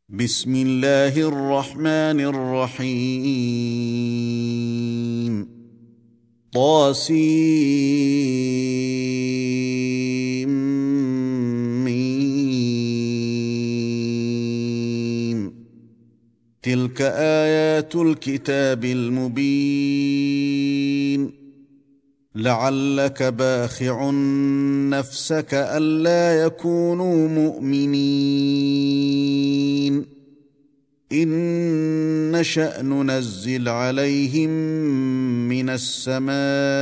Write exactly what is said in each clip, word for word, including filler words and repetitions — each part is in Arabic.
بسم الله الرحمن الرحيم طاسيم تلك آيات الكتاب المبين لعلك باخع نفسك ألا يكونوا مؤمنين إن نشأ ننزل عليهم من السماء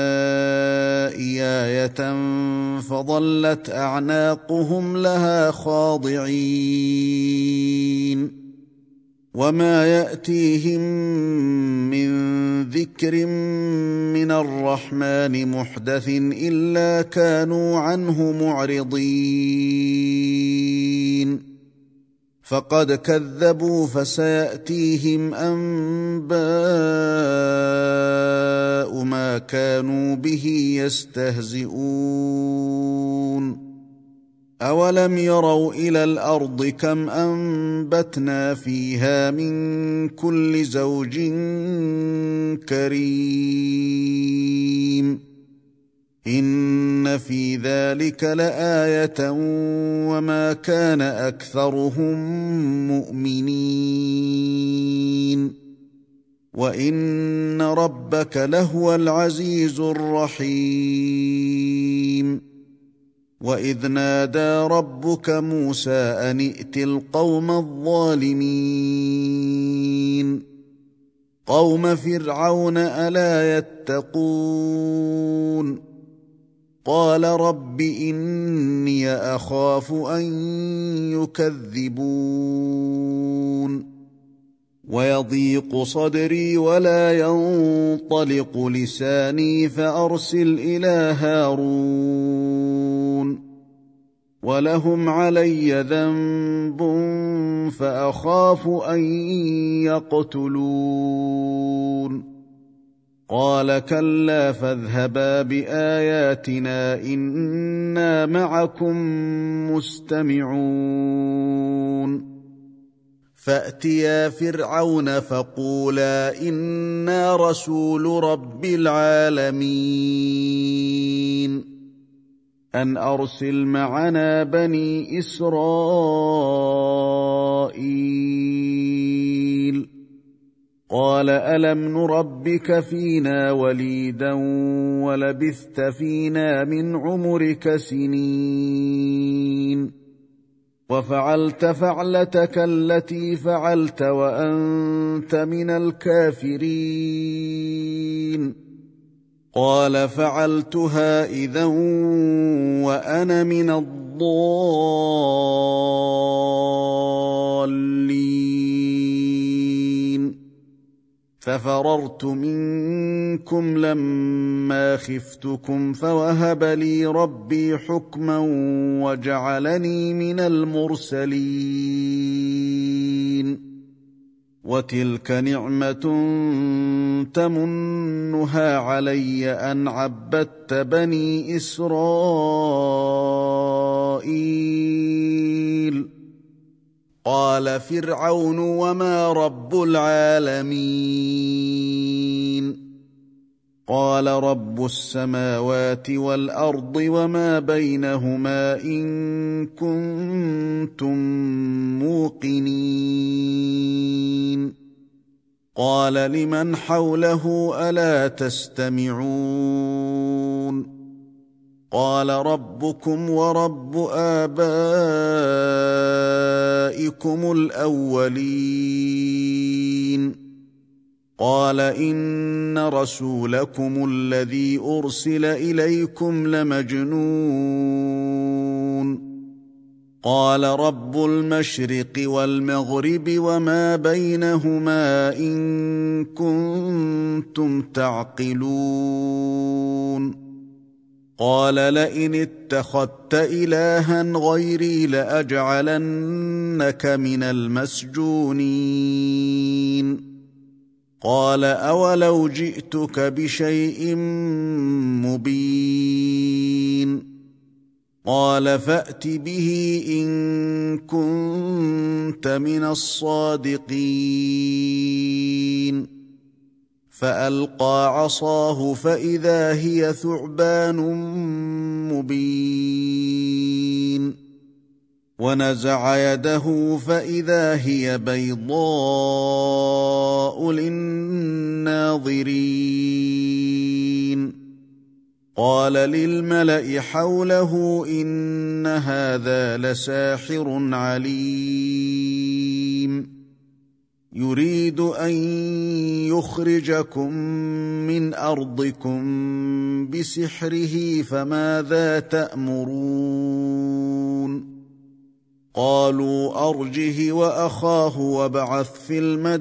آية فظلت أعناقهم لها خاضعين وما يأتيهم من ذكر من الرحمن محدث إلا كانوا عنه معرضين فقد كذبوا فسيأتيهم أنباء ما كانوا به يستهزئون أولم يروا إلى الأرض كم أنبتنا فيها من كل زوج كريم إن في ذلك لآية وما كان أكثرهم مؤمنين وإن ربك لهو العزيز الرحيم وإذ نادى ربك موسى أن ائت القوم الظالمين قوم فرعون ألا يتقون قال رب إني أخاف أن يكذبون ويضيق صدري ولا ينطلق لساني فأرسل إلى هارون ولهم علي ذنب فأخاف أن يقتلون قال كلا فاذهبا بآياتنا إنا معكم مستمعون فأتيا فرعون فقولا إنا رسول رب العالمين أن أرسل معنا بني إسرائيل قال ألم نربك فينا وليدا ولبثت فينا من عمرك سنين وفعلت فعلتك التي فعلت وأنت من الكافرين قال فعلتها إذا وأنا من الضالين ففررت منكم لما خفتكم فوهب لي ربي حكما وجعلني من المرسلين وتلك نعمة تمنها علي أن عبدت بني إسرائيل قال فرعون وما رب العالمين قال رب السماوات والأرض وما بينهما إن كنتم موقنين قال لمن حوله ألا تستمعون قال ربكم ورب آبائكم الأولين قال إن رسولكم الذي أرسل إليكم لمجنون قال رب المشرق والمغرب وما بينهما إن كنتم تعقلون قال لئن اتخذت إلها غيري لأجعلنك من المسجونين قال أولو جئتك بشيء مبين قال فأت به إن كنت من الصادقين فألقى عصاه فإذا هي ثعبان مبين ونزع يده فإذا هي بيضاء للناظرين قال للملأ حوله إن هذا لساحر عليم يريد أن يخرجكم من أرضكم بسحره فماذا تأمرون قالوا أرجه وأخاه وابعث في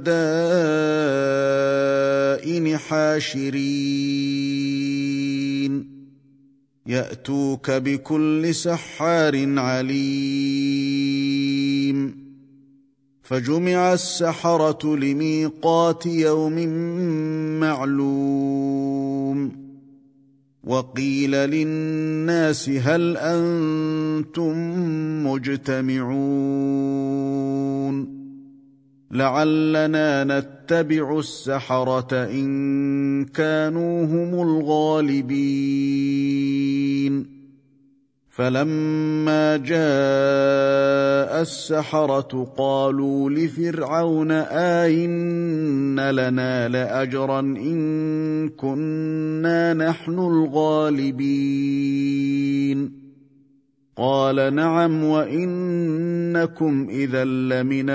المدائن حاشرين يأتوك بكل سحار عليم فجمع السحرة لميقات يوم معلوم وقيل للناس هل أنتم مجتمعون لعلنا نتبع السحرة إن كانوا هم الغالبين فلما جاء السحرة قالوا لفرعون آئن لنا لأجرا إن كنا نحن الغالبين قال نعم وإنكم إذا لمن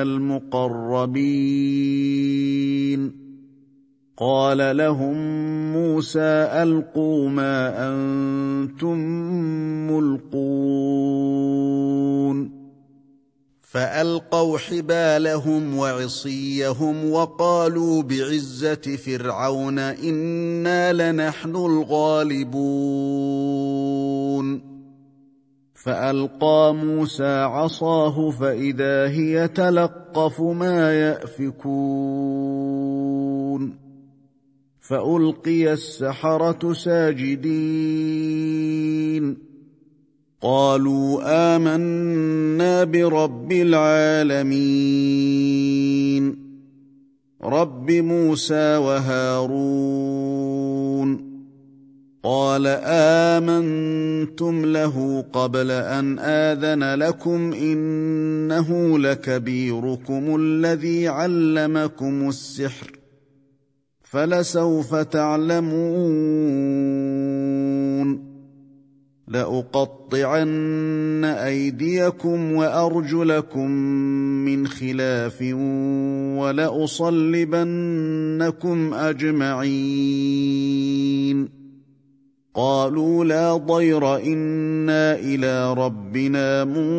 المقربين قال لهم موسى ألقوا ما أنتم ملقون فألقوا حبالهم وعصيهم وقالوا بعزة فرعون إنا لنحن الغالبون فألقى موسى عصاه فإذا هي تلقف ما يأفكون فألقي السحرة ساجدين قالوا آمنا برب العالمين رب موسى وهارون قال آمنتم له قبل أن آذن لكم إنه لكبيركم الذي علمكم السحر فلسوف تعلمون لأقطعن أيديكم وأرجلكم من خلاف ولأصلبنكم أجمعين قالوا لا ضير إنا إلى ربنا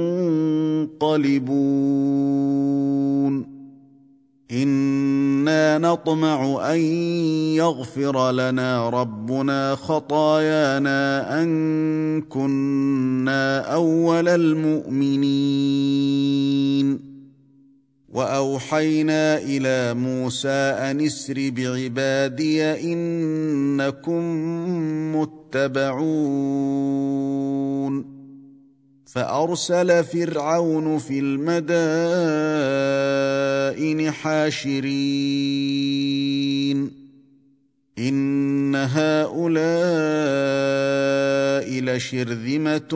منقلبون إنا نطمع أن يغفر لنا ربنا خطايانا أن كنا أول المؤمنين وأوحينا إلى موسى أن اسر بعبادي إنكم متبعون فأرسل فرعون في المدائن حاشرين إن هؤلاء لشرذمة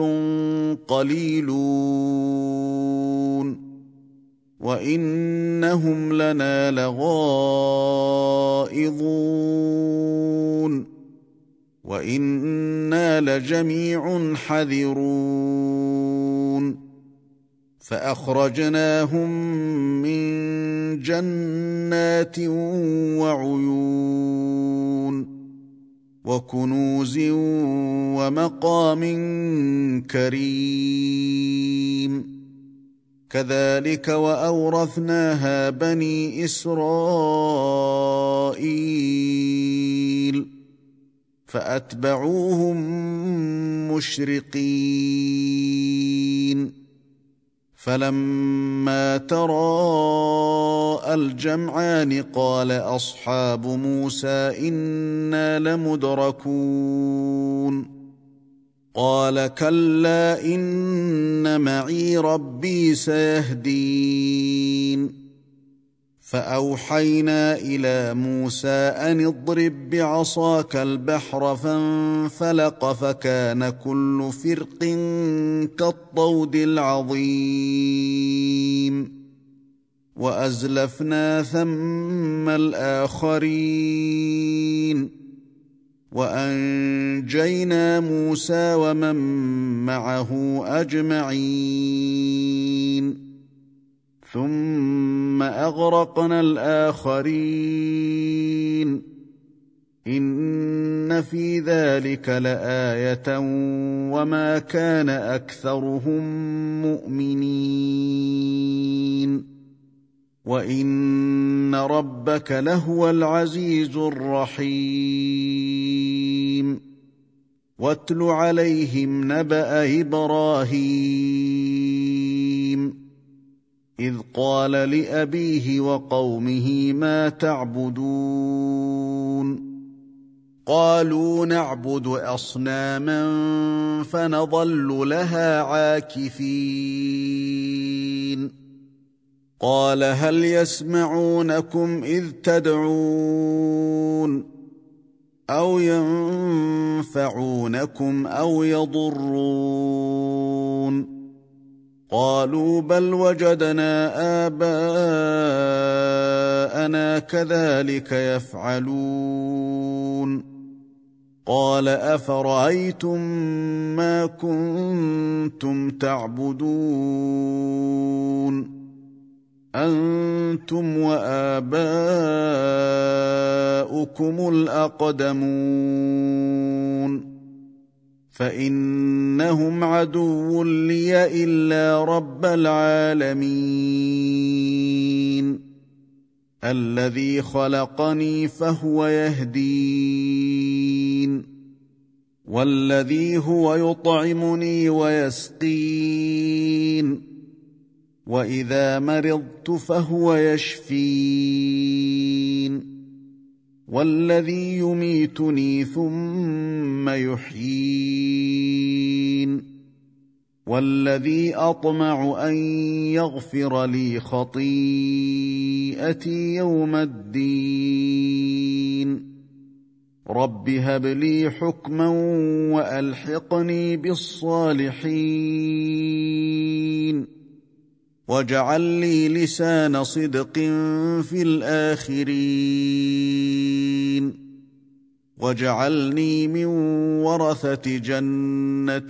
قليلون وإنهم لنا لغائظون وإنا لجميع حذرون فأخرجناهم من جنات وعيون وكنوز ومقام كريم كذلك وأورثناها بني إسرائيل فأتبعوهم مشرقين فلما تراءى الجمعان قال أصحاب موسى إنا لمدركون قال كلا إن معي ربي سيهدين فأوحينا إلى موسى أن اضرب بعصاك البحر فانفلق فكان كل فرق كالطود العظيم وأزلفنا ثم الآخرين وأنجينا موسى ومن معه أجمعين ثم أغرقنا الآخرين إن في ذلك لآية وما كان أكثرهم مؤمنين وإن ربك لهو العزيز الرحيم واتل عليهم نبأ إبراهيم إذ قال لأبيه وقومه ما تعبدون قالوا نعبد أصناما فنظل لها عاكفين قال هل يسمعونكم إذ تدعون أو ينفعونكم أو يضرون قالوا بل وجدنا آباءنا كذلك يفعلون قال أفرأيتم ما كنتم تعبدون أنتم وآباؤكم الأقدمون فإنهم عدو لي إلا رب العالمين الذي خلقني فهو يهدين والذي هو يطعمني ويسقين وإذا مرضت فهو يشفين والذي يميتني ثم يحيين والذي أطمع أن يغفر لي خطيئتي يوم الدين رب هب لي حكما وألحقني بالصالحين واجعل لي لسان صدق في الآخرين واجعلني من ورثة جنة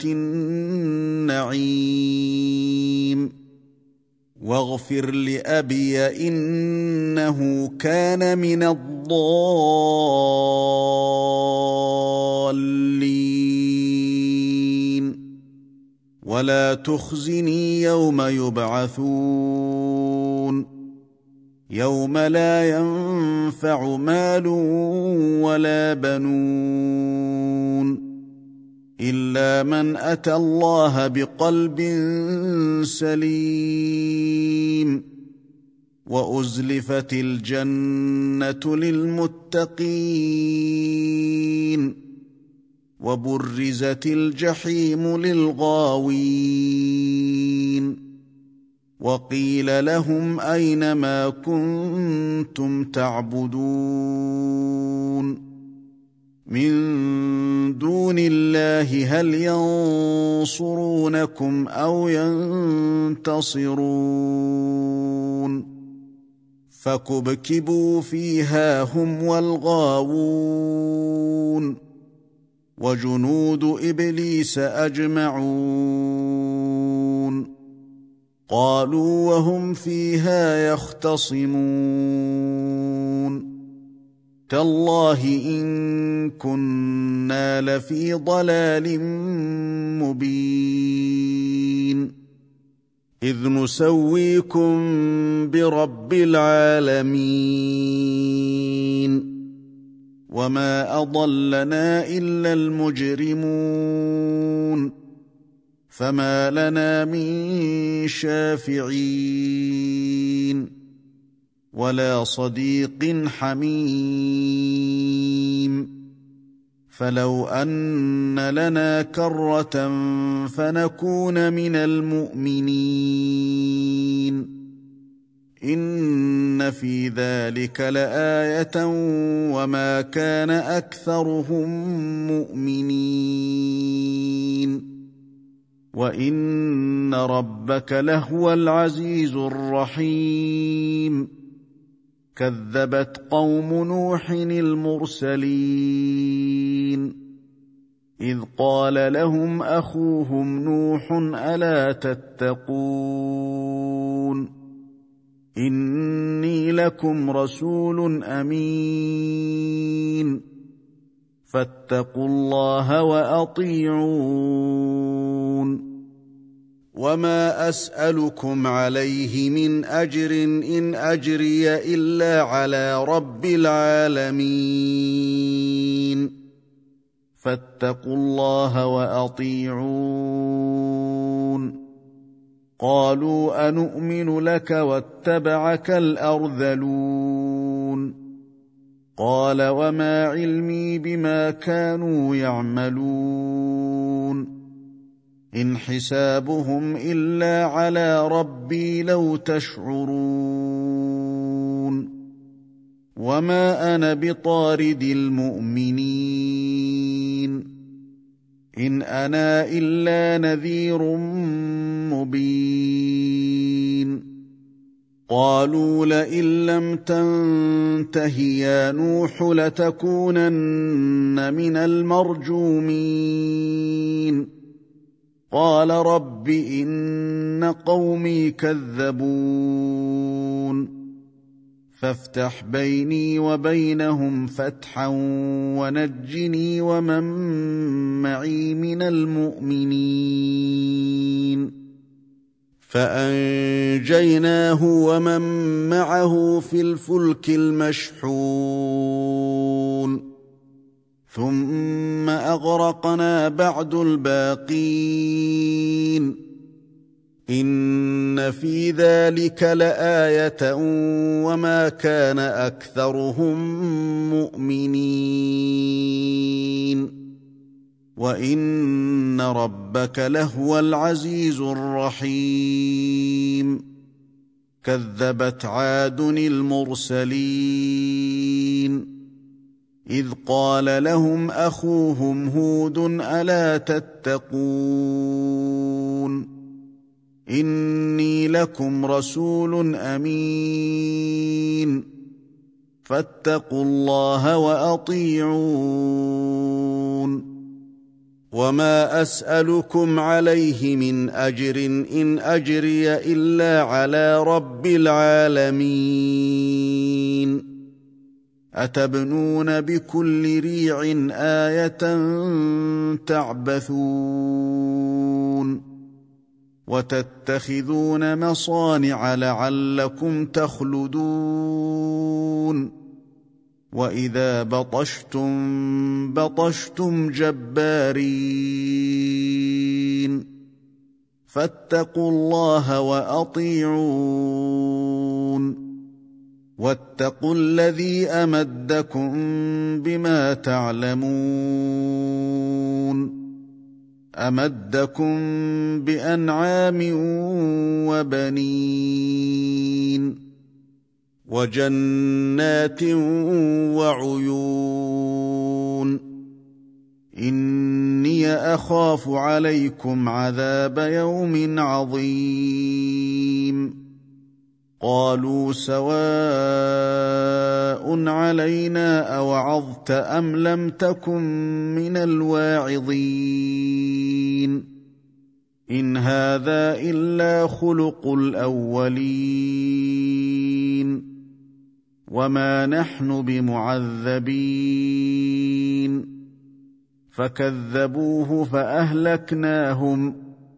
النعيم واغفر لأبي إنه كان من الضالين ولا تخزني يوم يبعثون يوم لا ينفع مال ولا بنون إلا من أتى الله بقلب سليم وأزلفت الجنة للمتقين وبرزت الجحيم للغاوين وقيل لهم أين ما كنتم تعبدون من دون الله هل ينصرونكم أو ينتصرون فكبكبوا فيها هم والغاوون وجنود إبليس أجمعون قالوا وهم فيها يختصمون تالله إن كنا لفي ضلال مبين إذ نسويكم برب العالمين وما أضلنا إلا المجرمون فما لنا من شافعين ولا صديق حميم فلو أن لنا كرة فنكون من المؤمنين إن في ذلك لآية وما كان أكثرهم مؤمنين وإن ربك لهو العزيز الرحيم كذبت قوم نوح المرسلين إذ قال لهم أخوهم نوح ألا تتقون إني لكم رسول أمين فاتقوا الله وأطيعون وما أسألكم عليه من أجر إن أجري إلا على رب العالمين فاتقوا الله وأطيعون قالوا أنؤمن لك واتبعك الأرذلون قال وما علمي بما كانوا يعملون إن حسابهم إلا على ربي لو تشعرون وما أنا بطارد المؤمنين إن أنا إلا نذير مبين قالوا لئن لم تنته يا نوح لتكونن من المرجومين قال رب إن قومي كذبون فافتح بيني وبينهم فتحا ونجني ومن معي من المؤمنين فأنجيناه ومن معه في الفلك المشحون ثم أغرقنا بعد الباقين إن في ذلك لآية وما كان أكثرهم مؤمنين وإن ربك لهو العزيز الرحيم كذبت عاد المرسلين إذ قال لهم أخوهم هود ألا تتقون إني لكم رسول أمين فاتقوا الله وأطيعون وما أسألكم عليه من أجر إن أجري إلا على رب العالمين أتبنون بكل ريع آية تعبثون وتتخذون مصانع لعلكم تخلدون وإذا بطشتم بطشتم جبارين فاتقوا الله وأطيعون واتقوا الذي أمدكم بما تعلمون أمدكم بأنعام وبنين وجنات وعيون إني أخاف عليكم عذاب يوم عظيم قالوا سواء علينا أوعظت أم لم تكن من الواعظين إن هذا إلا خلق الأولين وما نحن بمعذبين فكذبوه فأهلكناهم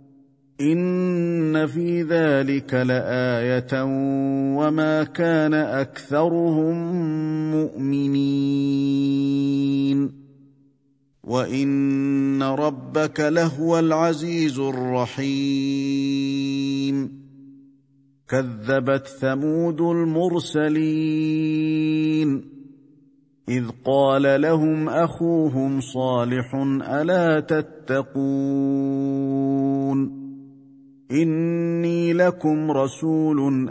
إن في ذلك لآية وما كان أكثرهم مؤمنين وإن ربك لهو العزيز الرحيم كذبت ثمود المرسلين إذ قال لهم أخوهم صالح ألا تتقون إني لكم رسول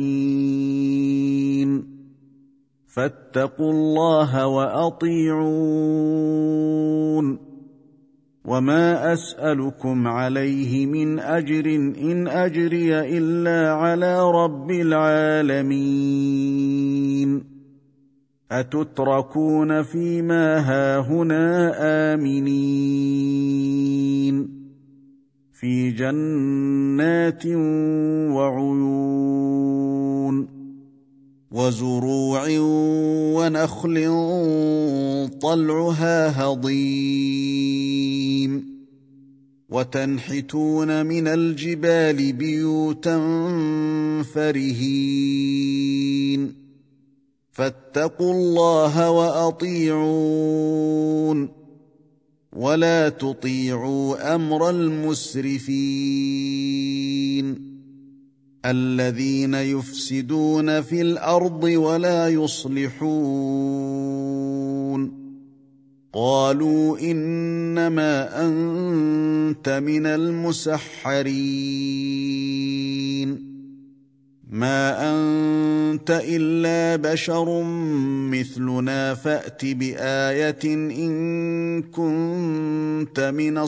أمين فاتقوا الله وأطيعون وما أسألكم عليه من أجر إن أجري إلا على رب العالمين أتتركون فيما هاهنا آمنين في جنات وعيون وزروع ونخل طلعها هضيم وتنحتون من الجبال بيوتا فرهين فاتقوا الله وأطيعون ولا تطيعوا أمر المسرفين الذين يفسدون في الأرض ولا يصلحون قالوا إنما أنت من المسحرين ما أنت إلا بشر مثلنا فأت بآية إن كنت من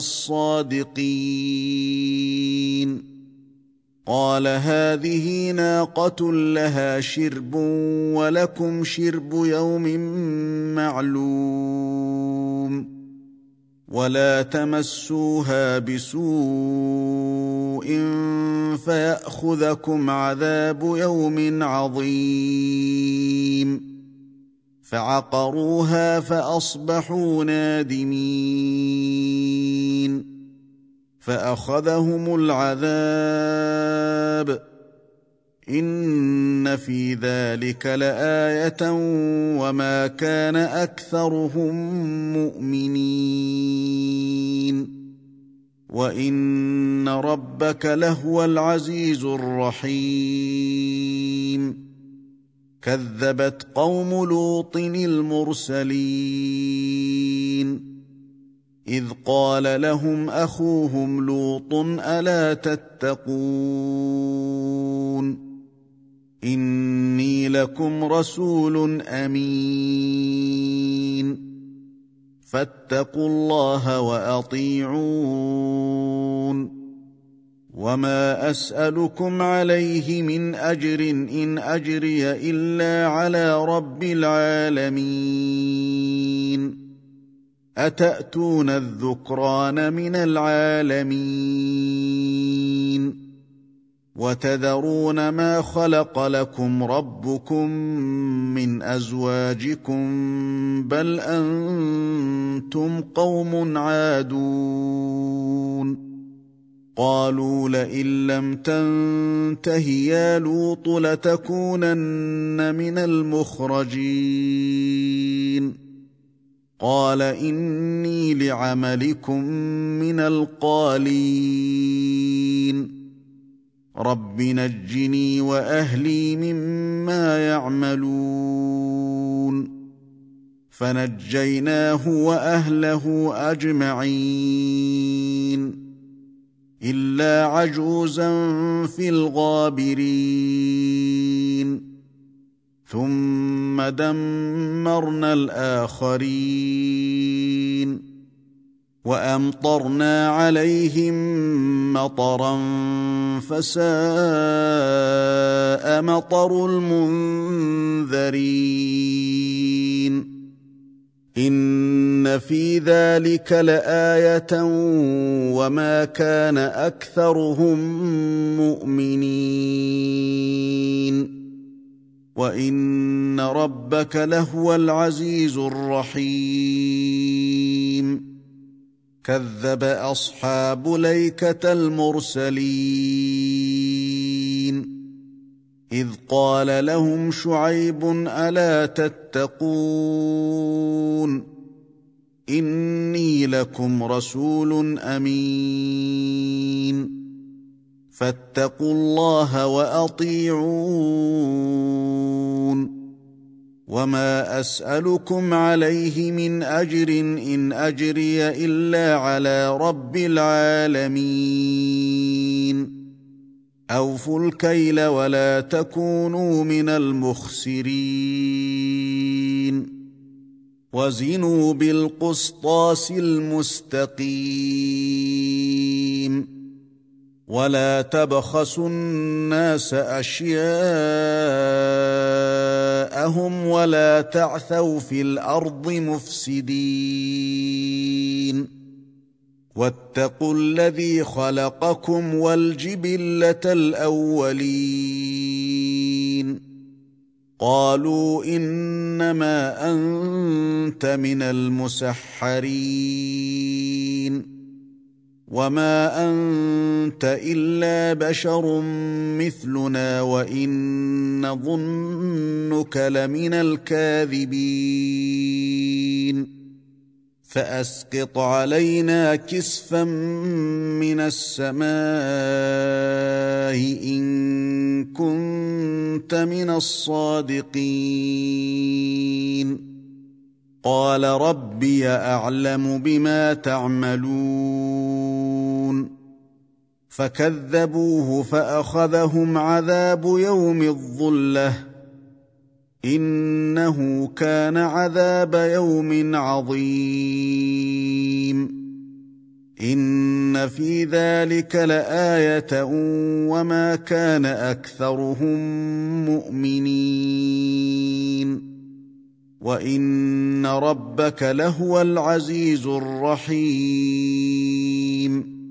الصادقين قال هذه ناقة لها شرب ولكم شرب يوم معلوم ولا تمسوها بسوء فيأخذكم عذاب يوم عظيم فعقروها فأصبحوا نادمين فأخذهم العذاب إن في ذلك لآية وما كان أكثرهم مؤمنين وإن ربك لهو العزيز الرحيم كذبت قوم لوط المرسلين إذ قال لهم أخوهم لوط ألا تتقون إني لكم رسول أمين فاتقوا الله وأطيعون وما أسألكم عليه من أجر إن أجري إلا على رب العالمين أتأتون الذكران من العالمين وتذرون ما خلق لكم ربكم من أزواجكم بل أنتم قوم عادون قالوا لئن لم تنته يا لوط لتكونن من المخرجين قال إني لعملكم من القالين رب نجني وأهلي مما يعملون فنجيناه وأهله أجمعين إلا عجوزا في الغابرين ثم دمرنا الآخرين وأمطرنا عليهم مطرا فساء مطر المنذرين إن في ذلك لآية وما كان أكثرهم مؤمنين وإن ربك لهو العزيز الرحيم كذب أصحاب ليكة المرسلين إذ قال لهم شعيب ألا تتقون إني لكم رسول أمين فاتقوا الله وأطيعون وما أسألكم عليه من أجر إن أجري إلا على رب العالمين أوفوا الكيل ولا تكونوا من المخسرين وزنوا بالقسطاس المستقيم ولا تبخسوا الناس أشياءهم ولا تعثوا في الأرض مفسدين واتقوا الذي خلقكم والجبلة الأولين قالوا إنما أنت من المسحرين وما أنت إلا بشر مثلنا وإن نظنك لمن الكاذبين فأسقط علينا كسفا من السماء إن كنت من الصادقين قال ربي أعلم بما تعملون فكذبوه فأخذهم عذاب يوم الظلة إنه كان عذاب يوم عظيم إن في ذلك لآية وما كان أكثرهم مؤمنين وإن ربك لهو العزيز الرحيم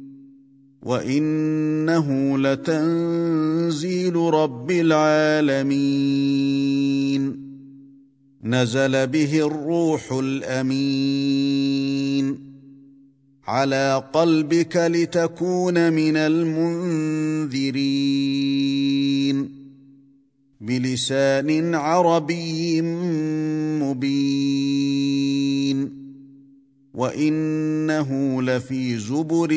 وإنه لتنزيل رب العالمين نزل به الروح الأمين على قلبك لتكون من المنذرين بلسان عربي مبين وإنه لفي زبر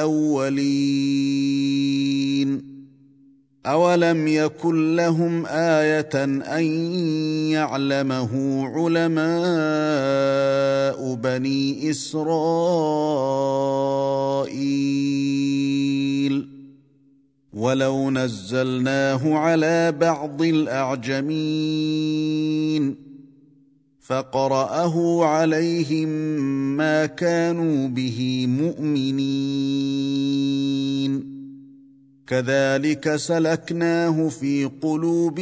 الأولين أولم يكن لهم آية أن يعلمه علماء بني إسرائيل ولو نزلناه على بعض الأعجمين فقرأه عليهم ما كانوا به مؤمنين كذلك سلكناه في قلوب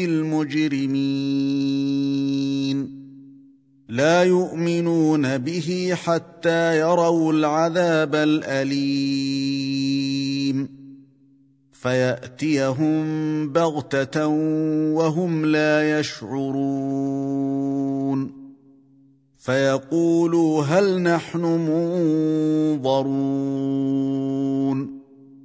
المجرمين لا يؤمنون به حتى يروا العذاب الأليم فيأتيهم بغتة وهم لا يشعرون فيقولوا هل نحن منظرون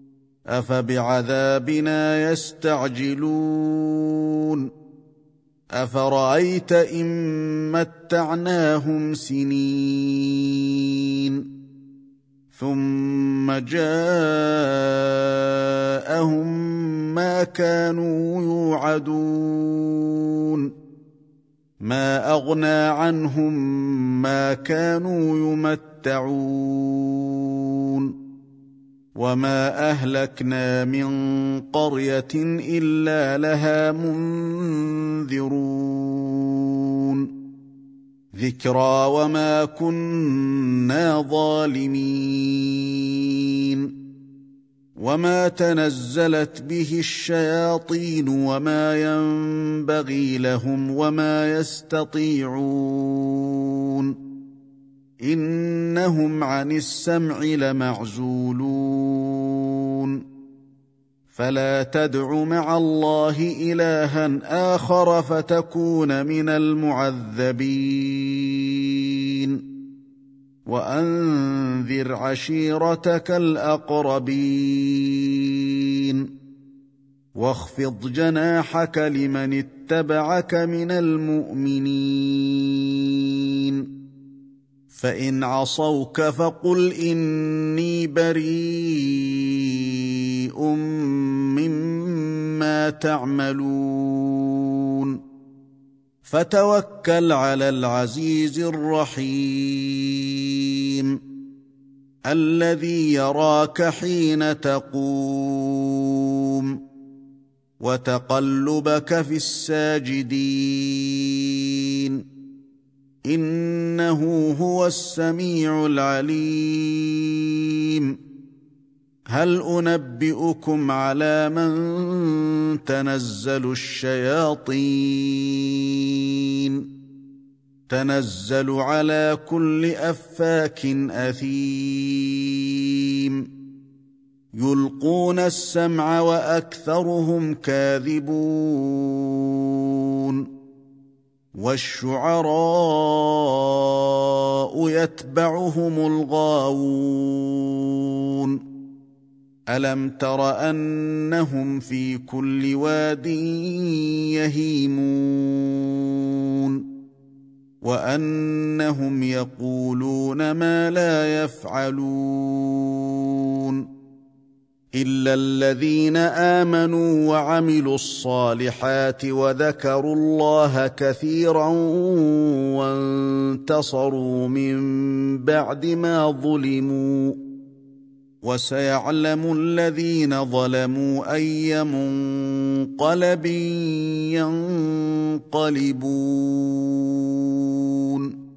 أفبعذابنا يستعجلون أفرأيت إن متعناهم سنين ثم جاءهم ما كانوا يوعدون ما أغنى عنهم ما كانوا يمتعون وما أهلكنا من قرية إلا لها منذرون ذكرى وما كنا ظالمين وما تنزلت به الشياطين وما ينبغي لهم وما يستطيعون إنهم عن السمع لمعزولون فلا تدع مع الله إلها آخر فتكون من المعذبين وأنذر عشيرتك الأقربين واخفض جناحك لمن اتبعك من المؤمنين فإن عصوك فقل إني بريء مما تعملون فتوكل على العزيز الرحيم الذي يراك حين تقوم وتقلبك في الساجدين إنه هو السميع العليم هل أنبئكم على من تنزل الشياطين تنزل على كل أفاك أثيم يلقون السمع وأكثرهم كاذبون والشعراء يتبعهم الغاوون ألم تر أنهم في كل واد يهيمون وأنهم يقولون ما لا يفعلون إلا الذين آمنوا وعملوا الصالحات وذكروا الله كثيرا وانتصروا من بعد ما ظلموا وسيعلم الذين ظلموا أي منقلب ينقلبون